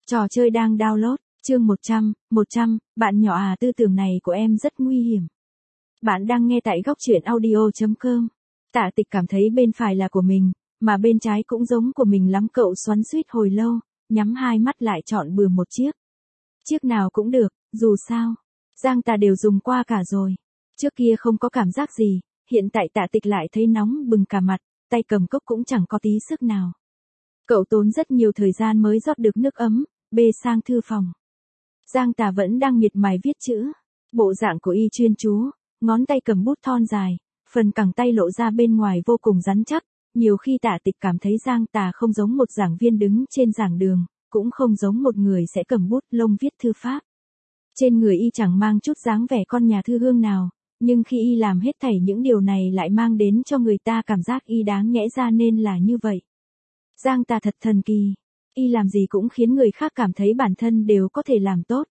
Trò chơi đang download, chương 100, bạn nhỏ à, tư tưởng này của em rất nguy hiểm. Bạn đang nghe tại góc truyện audio.com. Tạ Tịch cảm thấy bên phải là của mình, mà bên trái cũng giống của mình lắm. Cậu xoắn xuýt hồi lâu, nhắm hai mắt lại chọn bừa một chiếc. Chiếc nào cũng được, dù sao, Giang Tà đều dùng qua cả rồi. Trước kia không có cảm giác gì, hiện tại Tạ Tịch lại thấy nóng bừng cả mặt, tay cầm cốc cũng chẳng có tí sức nào. Cậu tốn rất nhiều thời gian mới rót được nước ấm, bê sang thư phòng. Giang Tà vẫn đang miệt mài viết chữ. Bộ dạng của y chuyên chú, ngón tay cầm bút thon dài, phần cẳng tay lộ ra bên ngoài vô cùng rắn chắc. Nhiều khi Tạ Tịch cảm thấy Giang Tà không giống một giảng viên đứng trên giảng đường, cũng không giống một người sẽ cầm bút lông viết thư pháp. Trên người y chẳng mang chút dáng vẻ con nhà thư hương nào, nhưng khi y làm hết thảy những điều này lại mang đến cho người ta cảm giác y đáng nhẽ ra nên là như vậy. Giang Tà thật thần kỳ, y làm gì cũng khiến người khác cảm thấy bản thân đều có thể làm tốt.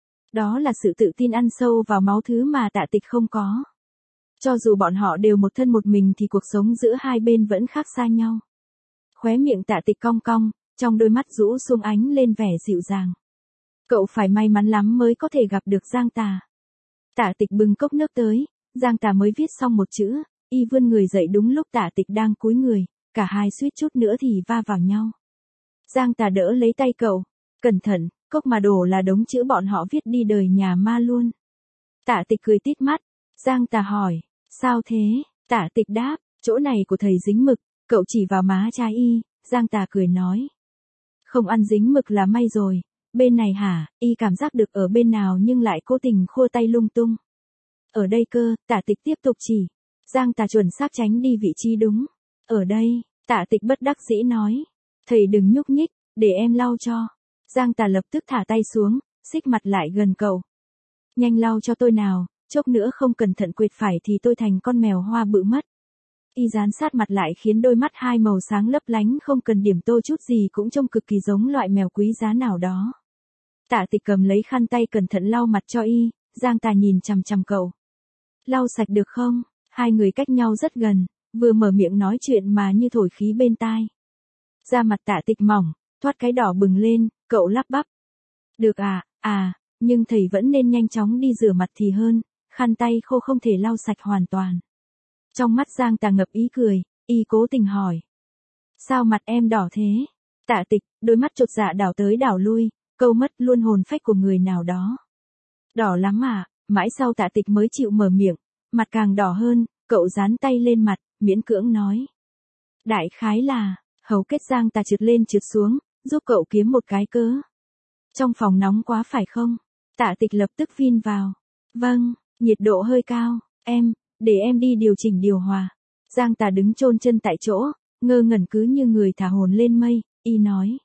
Đó là sự tự tin ăn sâu vào máu, thứ mà Tạ Tịch không có. Cho dù bọn họ đều một thân một mình thì cuộc sống giữa hai bên vẫn khác xa nhau. Khóe miệng Tạ Tịch cong cong, trong đôi mắt rũ xuống ánh lên vẻ dịu dàng. Cậu phải may mắn lắm mới có thể gặp được Giang Tà. Tạ Tịch bưng cốc nước tới, Giang Tà mới viết xong một chữ, y vươn người dậy đúng lúc Tạ Tịch đang cúi người, cả hai suýt chút nữa thì va vào nhau. Giang Tà đỡ lấy tay cậu, cẩn thận, cốc mà đổ là đống chữ bọn họ viết đi đời nhà ma luôn. Tạ Tịch cười tít mắt, Giang Tà hỏi, sao thế? Tạ Tịch đáp, chỗ này của thầy dính mực. Cậu chỉ vào má trái y, Giang Tà cười nói. Không ăn dính mực là may rồi, bên này hả? Y cảm giác được ở bên nào nhưng lại cố tình khua tay lung tung. Ở đây cơ, Tạ Tịch tiếp tục chỉ. Giang Tà chuẩn xác tránh đi vị trí đúng. Ở đây, Tạ Tịch bất đắc dĩ nói. Thầy đừng nhúc nhích, để em lau cho. Giang Tà lập tức thả tay xuống, xích mặt lại gần cậu. Nhanh lau cho tôi nào, chốc nữa không cẩn thận quệt phải thì tôi thành con mèo hoa bự mất. Y dán sát mặt lại khiến đôi mắt hai màu sáng lấp lánh, không cần điểm tô chút gì cũng trông cực kỳ giống loại mèo quý giá nào đó. Tạ Tịch cầm lấy khăn tay cẩn thận lau mặt cho y, Giang Tà nhìn chằm chằm cậu. Lau sạch được không? Hai người cách nhau rất gần, vừa mở miệng nói chuyện mà như thổi khí bên tai. Da mặt Tạ Tịch mỏng, thoát cái đỏ bừng lên, cậu lắp bắp. Được nhưng thầy vẫn nên nhanh chóng đi rửa mặt thì hơn, khăn tay khô không thể lau sạch hoàn toàn. Trong mắt Giang Tà ngập ý cười, y cố tình hỏi. Sao mặt em đỏ thế? Tạ Tịch, đôi mắt chột dạ đảo tới đảo lui, câu mất luôn hồn phách của người nào đó. Đỏ lắm à? Mãi sau Tạ Tịch mới chịu mở miệng, mặt càng đỏ hơn, cậu dán tay lên mặt, miễn cưỡng nói. Đại khái là, hầu kết Giang Tà trượt lên trượt xuống, giúp cậu kiếm một cái cớ. Trong phòng nóng quá phải không? Tạ Tịch lập tức vin vào. Vâng, nhiệt độ hơi cao, để em đi điều chỉnh điều hòa. Giang Tà đứng chôn chân tại chỗ, ngơ ngẩn cứ như người thả hồn lên mây, y nói.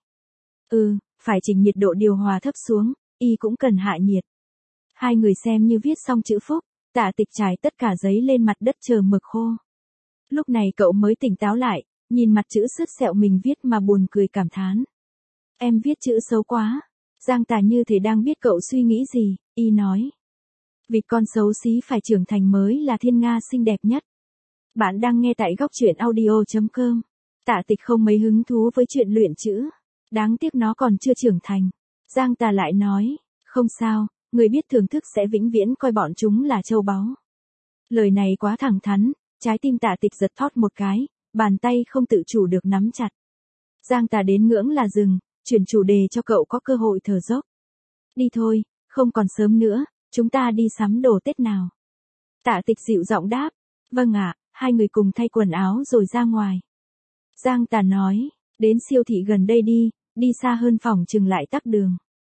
Phải chỉnh nhiệt độ điều hòa thấp xuống, y cũng cần hạ nhiệt. Hai người xem như viết xong chữ phúc, Tạ Tịch trải tất cả giấy lên mặt đất chờ mực khô. Lúc này cậu mới tỉnh táo lại, nhìn mặt chữ sứt sẹo mình viết mà buồn cười cảm thán. Em viết chữ xấu quá. Giang Tà như thể đang biết cậu suy nghĩ gì, y nói. Vịt con xấu xí phải trưởng thành mới là thiên nga xinh đẹp nhất. Bạn đang nghe tại góc truyện audio.com. Tạ Tịch không mấy hứng thú với chuyện luyện chữ. Đáng tiếc nó còn chưa trưởng thành. Giang Tà lại nói, không sao, người biết thưởng thức sẽ vĩnh viễn coi bọn chúng là châu báu. Lời này quá thẳng thắn, trái tim Tạ Tịch giật thót một cái, bàn tay không tự chủ được nắm chặt. Giang Tà đến ngưỡng là dừng, chuyển chủ đề cho cậu có cơ hội thở dốc. Đi thôi, không còn sớm nữa, chúng ta đi sắm đồ Tết nào. Tạ Tịch dịu giọng đáp, vâng ạ, hai người cùng thay quần áo rồi ra ngoài. Giang Tà nói, đến siêu thị gần đây đi xa hơn phòng chừng lại tắc đường.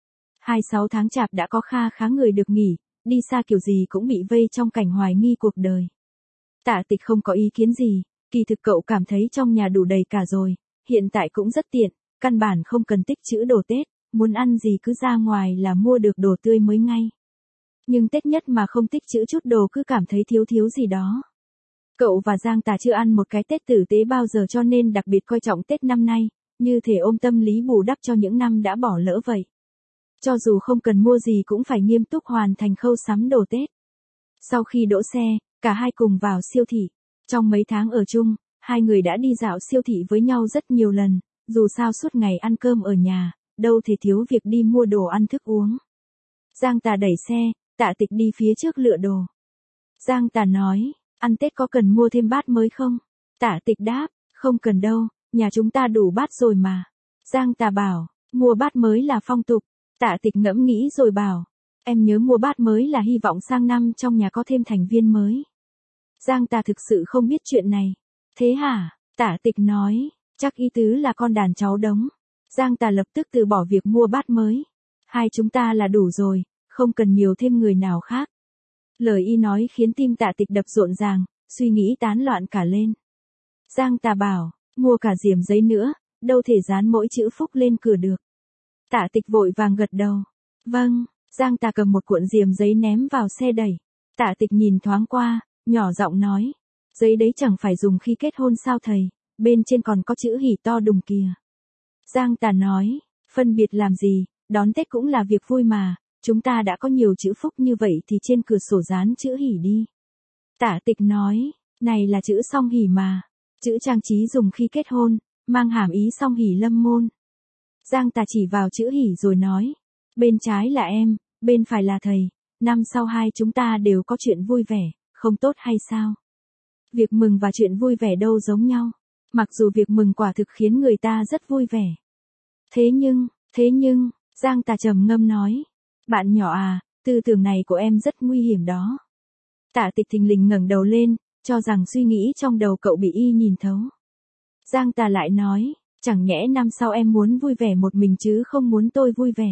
26 tháng chạp đã có kha khá người được nghỉ, đi xa kiểu gì cũng bị vây trong cảnh hoài nghi cuộc đời. Tạ Tịch không có ý kiến gì, kỳ thực cậu cảm thấy trong nhà đủ đầy cả rồi, hiện tại cũng rất tiện, căn bản không cần tích trữ đồ Tết, muốn ăn gì cứ ra ngoài là mua được đồ tươi mới ngay. Nhưng Tết nhất mà không tích trữ chút đồ cứ cảm thấy thiếu gì đó. Cậu và Giang Tà chưa ăn một cái Tết tử tế bao giờ cho nên đặc biệt coi trọng Tết năm nay, như thể ôm tâm lý bù đắp cho những năm đã bỏ lỡ vậy. Cho dù không cần mua gì cũng phải nghiêm túc hoàn thành khâu sắm đồ Tết. Sau khi đỗ xe, cả hai cùng vào siêu thị. Trong mấy tháng ở chung, hai người đã đi dạo siêu thị với nhau rất nhiều lần, dù sao suốt ngày ăn cơm ở nhà, đâu thể thiếu việc đi mua đồ ăn thức uống. Giang Tà đẩy xe, Tạ Tịch đi phía trước lựa đồ. Giang Tà nói, ăn Tết có cần mua thêm bát mới không? Tạ Tịch đáp, không cần đâu, nhà chúng ta đủ bát rồi mà. Giang Tà bảo, mua bát mới là phong tục. Tạ Tịch ngẫm nghĩ rồi bảo, em nhớ mua bát mới là hy vọng sang năm trong nhà có thêm thành viên mới. Giang Tà thực sự không biết chuyện này. Thế hả? Tạ Tịch nói, chắc ý tứ là con đàn cháu đống. Giang Tà lập tức từ bỏ việc mua bát mới. Hai chúng ta là đủ rồi, không cần nhiều thêm người nào khác. Lời y nói khiến tim Tạ Tịch đập rộn ràng, suy nghĩ tán loạn cả lên. Giang Tà bảo, mua cả diềm giấy nữa, đâu thể dán mỗi chữ phúc lên cửa được. Tạ Tịch vội vàng gật đầu. Vâng, Giang Tà cầm một cuộn diềm giấy ném vào xe đẩy. Tạ Tịch nhìn thoáng qua, nhỏ giọng nói, giấy đấy chẳng phải dùng khi kết hôn sao thầy, bên trên còn có chữ hỉ to đùng kìa. Giang Tà nói, phân biệt làm gì, đón Tết cũng là việc vui mà, chúng ta đã có nhiều chữ phúc như vậy thì trên cửa sổ dán chữ hỉ đi. Tạ Tịch nói, này là chữ song hỉ mà, chữ trang trí dùng khi kết hôn, mang hàm ý song hỉ lâm môn. Giang Tà chỉ vào chữ hỉ rồi nói, bên trái là em, bên phải là thầy, năm sau hai chúng ta đều có chuyện vui vẻ, không tốt hay sao? Việc mừng và chuyện vui vẻ đâu giống nhau, mặc dù việc mừng quả thực khiến người ta rất vui vẻ. Thế nhưng, Giang Tà trầm ngâm nói, bạn nhỏ à, tư tưởng này của em rất nguy hiểm đó. Tạ Tịch thình lình ngẩng đầu lên, cho rằng suy nghĩ trong đầu cậu bị y nhìn thấu. Giang Tà lại nói, chẳng nhẽ năm sau em muốn vui vẻ một mình chứ không muốn tôi vui vẻ.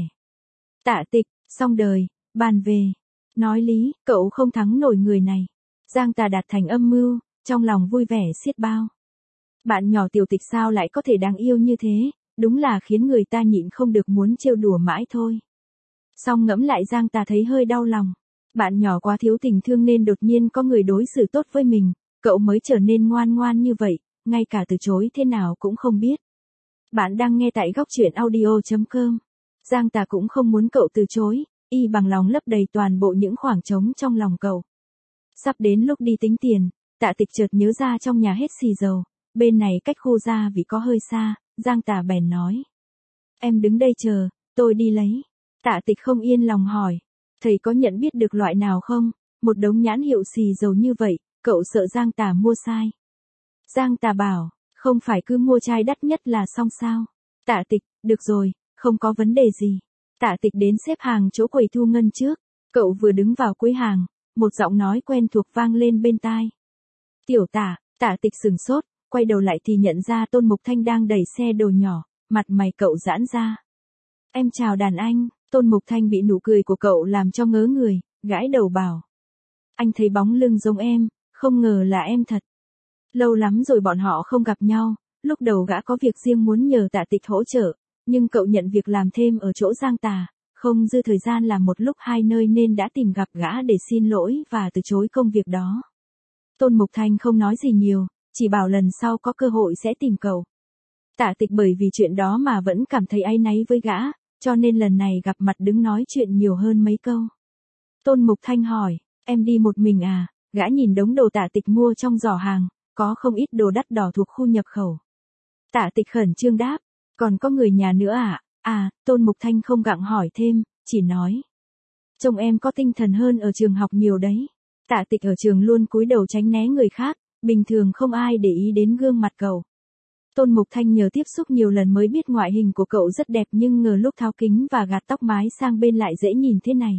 Tạ Tịch, xong đời, bàn về. Nói lý, cậu không thắng nổi người này. Giang Tà đạt thành âm mưu, trong lòng vui vẻ xiết bao. Bạn nhỏ Tiểu Tịch sao lại có thể đáng yêu như thế, đúng là khiến người ta nhịn không được muốn trêu đùa mãi thôi. Song ngẫm lại Giang Tà thấy hơi đau lòng. Bạn nhỏ quá thiếu tình thương nên đột nhiên có người đối xử tốt với mình, cậu mới trở nên ngoan ngoan như vậy, ngay cả từ chối thế nào cũng không biết. Bạn đang nghe tại góc truyện audio.com. Giang Tà cũng không muốn cậu từ chối, y bằng lòng lấp đầy toàn bộ những khoảng trống trong lòng cậu. Sắp đến lúc đi tính tiền, Tạ Tịch chợt nhớ ra trong nhà hết xì dầu, bên này cách khu gia vì có hơi xa, Giang Tà bèn nói. Em đứng đây chờ, tôi đi lấy. Tạ Tịch không yên lòng hỏi, thầy có nhận biết được loại nào không, một đống nhãn hiệu xì dầu như vậy, cậu sợ Giang Tà mua sai. Giang Tà bảo, không phải cứ mua chai đắt nhất là xong sao. Tạ Tịch, được rồi, không có vấn đề gì. Tạ Tịch đến xếp hàng chỗ quầy thu ngân trước, cậu vừa đứng vào cuối hàng, một giọng nói quen thuộc vang lên bên tai. Tiểu Tả, Tạ Tịch sừng sốt, quay đầu lại thì nhận ra Tôn Mục Thanh đang đẩy xe đồ nhỏ, mặt mày cậu giãn ra. Em chào đàn anh. Tôn Mục Thanh bị nụ cười của cậu làm cho ngớ người, gãi đầu bảo. Anh thấy bóng lưng giống em, không ngờ là em thật. Lâu lắm rồi bọn họ không gặp nhau, lúc đầu gã có việc riêng muốn nhờ Tạ Tịch hỗ trợ, nhưng cậu nhận việc làm thêm ở chỗ Giang Tà, không dư thời gian làm một lúc hai nơi nên đã tìm gặp gã để xin lỗi và từ chối công việc đó. Tôn Mục Thanh không nói gì nhiều, chỉ bảo lần sau có cơ hội sẽ tìm cậu. Tạ Tịch bởi vì chuyện đó mà vẫn cảm thấy áy náy với gã, cho nên lần này gặp mặt đứng nói chuyện nhiều hơn mấy câu. Tôn Mục Thanh hỏi, em đi một mình à? Gã nhìn đống đồ Tạ Tịch mua trong giỏ hàng, có không ít đồ đắt đỏ thuộc khu nhập khẩu. Tạ Tịch khẩn trương đáp, còn có người nhà nữa à? À, Tôn Mục Thanh không gặng hỏi thêm, chỉ nói. Trông em có tinh thần hơn ở trường học nhiều đấy. Tạ Tịch ở trường luôn cúi đầu tránh né người khác, bình thường không ai để ý đến gương mặt cậu. Tôn Mục Thanh nhờ tiếp xúc nhiều lần mới biết ngoại hình của cậu rất đẹp nhưng ngờ lúc tháo kính và gạt tóc mái sang bên lại dễ nhìn thế này.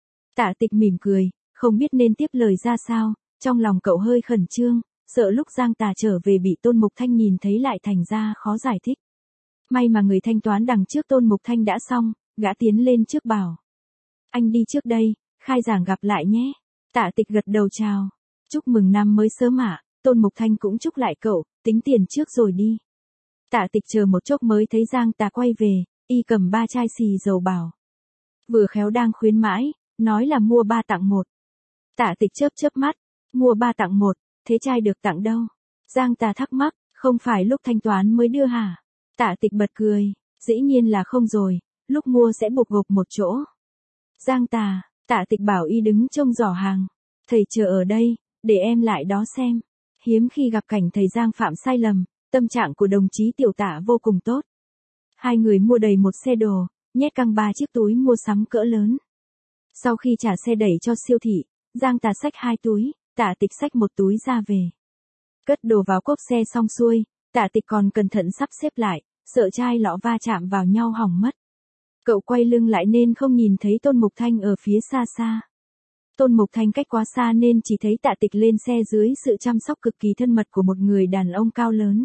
Tạ Tịch mỉm cười, không biết nên tiếp lời ra sao, trong lòng cậu hơi khẩn trương, sợ lúc Giang Tà trở về bị Tôn Mục Thanh nhìn thấy lại thành ra khó giải thích. May mà người thanh toán đằng trước Tôn Mục Thanh đã xong, gã tiến lên trước bảo. Anh đi trước đây, khai giảng gặp lại nhé. Tạ Tịch gật đầu chào. Chúc mừng năm mới sớm ạ. Tôn Mục Thanh cũng chúc lại cậu, tính tiền trước rồi đi. Tạ Tịch chờ một chốc mới thấy Giang Tà quay về, y cầm 3 chai xì dầu bảo. Vừa khéo đang khuyến mãi, nói là mua 3 tặng 1. Tạ Tịch chớp chớp mắt, mua 3 tặng 1, thế chai được tặng đâu? Giang Tà thắc mắc, không phải lúc thanh toán mới đưa hả? Tạ Tịch bật cười, dĩ nhiên là không rồi, lúc mua sẽ buộc gộp một chỗ. Giang Tà, Tạ Tịch bảo y đứng trông giỏ hàng, thầy chờ ở đây, để em lại đó xem. Hiếm khi gặp cảnh thầy Giang phạm sai lầm, tâm trạng của đồng chí Tiểu Tả vô cùng tốt. Hai người mua đầy một xe đồ, nhét căng 3 chiếc túi mua sắm cỡ lớn. Sau khi trả xe đẩy cho siêu thị, Giang Tà xách 2 túi, Tạ Tịch xách 1 túi ra về. Cất đồ vào cốp xe xong xuôi, Tạ Tịch còn cẩn thận sắp xếp lại, sợ chai lọ va chạm vào nhau hỏng mất. Cậu quay lưng lại nên không nhìn thấy Tôn Mục Thanh ở phía xa xa. Tôn Mục Thanh cách quá xa nên chỉ thấy Tạ Tịch lên xe dưới sự chăm sóc cực kỳ thân mật của một người đàn ông cao lớn.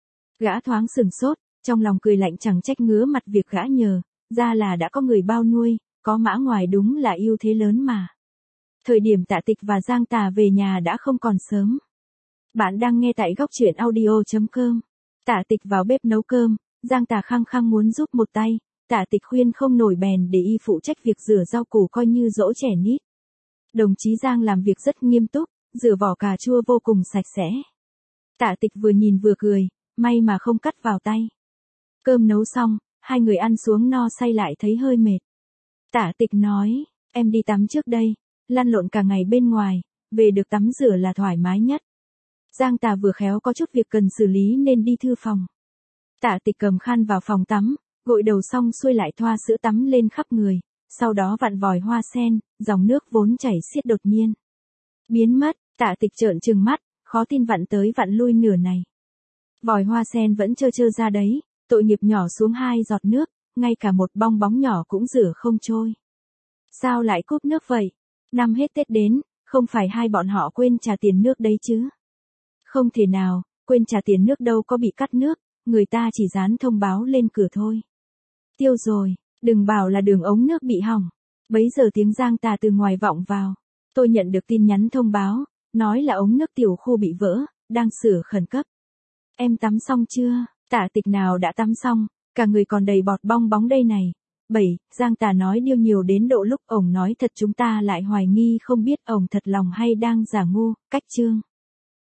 Gã thoáng sửng sốt, trong lòng cười lạnh chẳng trách ngứa mặt việc gã nhờ, ra là đã có người bao nuôi, có mã ngoài đúng là ưu thế lớn mà. Thời điểm Tạ Tịch và Giang Tà về nhà đã không còn sớm. Bạn đang nghe tại góc truyện audio.com. Tạ Tịch vào bếp nấu cơm, Giang Tà khăng khăng muốn giúp một tay, Tạ Tịch khuyên không nổi bèn để y phụ trách việc rửa rau củ coi như dỗ trẻ nít. Đồng chí Giang làm việc rất nghiêm túc, rửa vỏ cà chua vô cùng sạch sẽ. Tạ Tịch vừa nhìn vừa cười, may mà không cắt vào tay. Cơm nấu xong, hai người ăn xuống no say lại thấy hơi mệt. Tạ Tịch nói, em đi tắm trước đây, lăn lộn cả ngày bên ngoài, về được tắm rửa là thoải mái nhất. Giang Tà vừa khéo có chút việc cần xử lý nên đi thư phòng. Tạ Tịch cầm khăn vào phòng tắm, gội đầu xong xuôi lại thoa sữa tắm lên khắp người, sau đó vặn vòi hoa sen, dòng nước vốn chảy xiết đột nhiên biến mất. Tạ Tịch trợn trừng mắt, khó tin vặn tới vặn lui nửa này. Vòi hoa sen vẫn trơ trơ ra đấy, tội nghiệp nhỏ xuống 2 giọt nước, ngay cả một bong bóng nhỏ cũng rửa không trôi. Sao lại cúp nước vậy? Năm hết Tết đến, không phải hai bọn họ quên trả tiền nước đấy chứ? Không thể nào, quên trả tiền nước đâu có bị cắt nước, người ta chỉ dán thông báo lên cửa thôi. Tiêu rồi, đừng bảo là đường ống nước bị hỏng. Bấy giờ tiếng Giang Tà từ ngoài vọng vào. Tôi nhận được tin nhắn thông báo, nói là ống nước tiểu khu bị vỡ, đang sửa khẩn cấp. Em tắm xong chưa? Tạ Tịch nào đã tắm xong, cả người còn đầy bọt bong bóng đây này. 7. Giang Tà nói điêu nhiều đến độ lúc ổng nói thật chúng ta lại hoài nghi không biết ổng thật lòng hay đang giả ngu. Cách chương